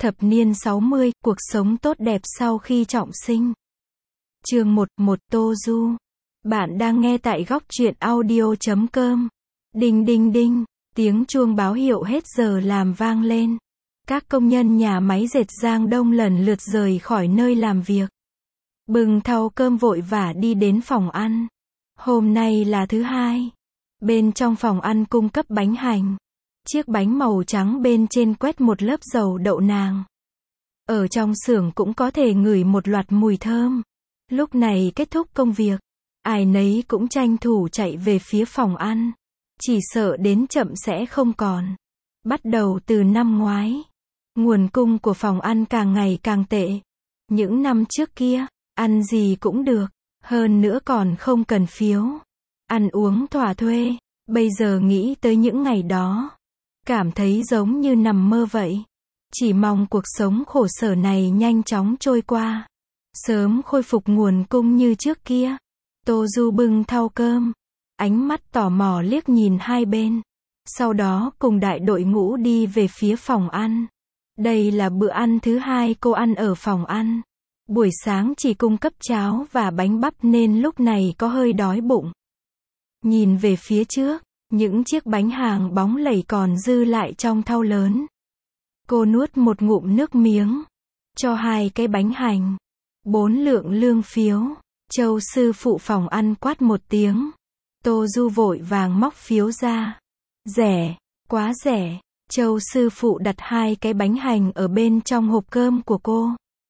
Thập niên 60, cuộc sống tốt đẹp sau khi trọng sinh. Chương 1, Tô Du. Bạn đang nghe tại góc truyện audio.com. Đinh đinh đinh, tiếng chuông báo hiệu hết giờ làm vang lên. Các công nhân nhà máy dệt Giang Đông lần lượt rời khỏi nơi làm việc. Bưng thau cơm vội vã đi đến phòng ăn. Hôm nay là thứ hai. Bên trong phòng ăn cung cấp bánh hành. Chiếc bánh màu trắng bên trên quét một lớp dầu đậu nàng. Ở trong xưởng cũng có thể ngửi một loạt mùi thơm. Lúc này kết thúc công việc, ai nấy cũng tranh thủ chạy về phía phòng ăn. Chỉ sợ đến chậm sẽ không còn. Bắt đầu từ năm ngoái, nguồn cung của phòng ăn càng ngày càng tệ. Những năm trước kia, ăn gì cũng được, hơn nữa còn không cần phiếu. Ăn uống thỏa thuê. Bây giờ nghĩ tới những ngày đó, cảm thấy giống như nằm mơ vậy. Chỉ mong cuộc sống khổ sở này nhanh chóng trôi qua, sớm khôi phục nguồn cung như trước kia. Tô Du bưng thau cơm, ánh mắt tò mò liếc nhìn hai bên. Sau đó cùng đại đội ngũ đi về phía phòng ăn. Đây là bữa ăn thứ hai cô ăn ở phòng ăn. Buổi sáng chỉ cung cấp cháo và bánh bắp nên lúc này có hơi đói bụng. Nhìn về phía trước, những chiếc bánh hàng bóng lẩy còn dư lại trong thau lớn. Cô nuốt một ngụm nước miếng. Cho 2 cái bánh hành. 4 lượng lương phiếu. Châu sư phụ phòng ăn quát một tiếng. Tô Du vội vàng móc phiếu ra. Rẻ, quá rẻ. Châu sư phụ đặt 2 cái bánh hành ở bên trong hộp cơm của cô.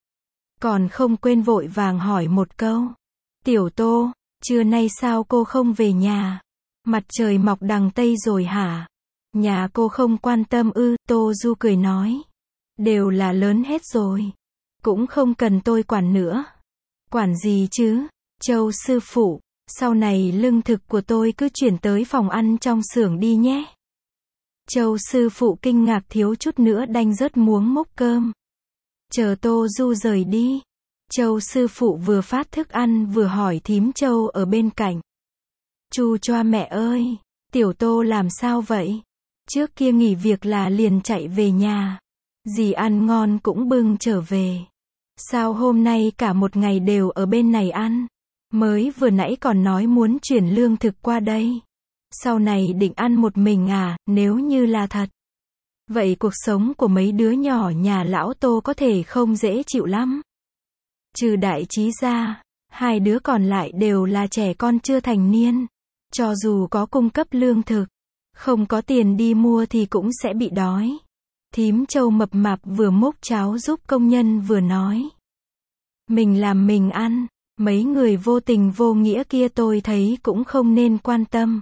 Còn không quên vội vàng hỏi một câu. Tiểu Tô, trưa nay sao cô không về nhà? Mặt trời mọc đằng Tây rồi hả? Nhà cô không quan tâm ư? Tô Du cười nói. Đều là lớn hết rồi. Cũng không cần tôi quản nữa. Quản gì chứ? Châu sư phụ, sau này lương thực của tôi cứ chuyển tới phòng ăn trong xưởng đi nhé. Châu sư phụ kinh ngạc thiếu chút nữa đanh rớt muỗng múc cơm. Chờ Tô Du rời đi, Châu sư phụ vừa phát thức ăn vừa hỏi thím Châu ở bên cạnh. Chu choa mẹ ơi, tiểu Tô làm sao vậy? Trước kia nghỉ việc là liền chạy về nhà. Gì ăn ngon cũng bưng trở về. Sao hôm nay cả một ngày đều ở bên này ăn? Mới vừa nãy còn nói muốn chuyển lương thực qua đây. Sau này định ăn một mình à, nếu như là thật. Vậy cuộc sống của mấy đứa nhỏ nhà lão Tô có thể không dễ chịu lắm. Trừ Đại Trí ra, 2 đứa còn lại đều là trẻ con chưa thành niên. Cho dù có cung cấp lương thực, không có tiền đi mua thì cũng sẽ bị đói. Thím Châu mập mạp vừa múc cháo giúp công nhân vừa nói. Mình làm mình ăn, mấy người vô tình vô nghĩa kia tôi thấy cũng không nên quan tâm.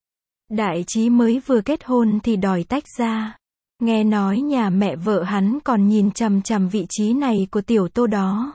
Đại Trí mới vừa kết hôn thì đòi tách ra. Nghe nói nhà mẹ vợ hắn còn nhìn chằm chằm vị trí này của tiểu Tô đó.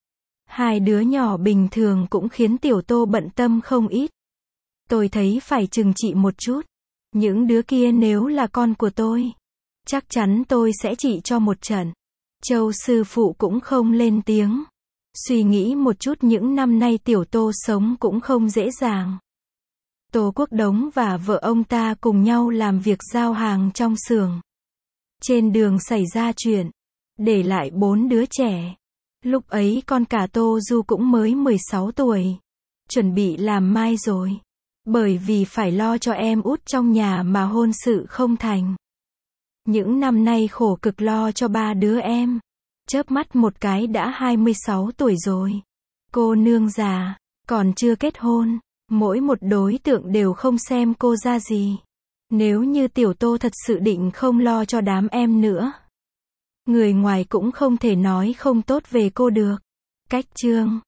2 đứa nhỏ bình thường cũng khiến tiểu Tô bận tâm không ít. Tôi thấy phải trừng trị một chút. Những đứa kia nếu là con của tôi, chắc chắn tôi sẽ trị cho một trận. Châu sư phụ cũng không lên tiếng. Suy nghĩ một chút những năm nay tiểu Tô sống cũng không dễ dàng. Tô Quốc Đống và vợ ông ta cùng nhau làm việc giao hàng trong xưởng. Trên đường xảy ra chuyện, để lại 4 đứa trẻ. Lúc ấy con cả Tô Du cũng mới 16 tuổi. Chuẩn bị làm mai rồi. Bởi vì phải lo cho em út trong nhà mà hôn sự không thành. Những năm nay khổ cực lo cho 3 đứa em. Chớp mắt một cái đã 26 tuổi rồi. Cô nương già, còn chưa kết hôn. Mỗi một đối tượng đều không xem cô ra gì. Nếu như tiểu Tô thật sự định không lo cho đám em nữa, người ngoài cũng không thể nói không tốt về cô được. Cách chương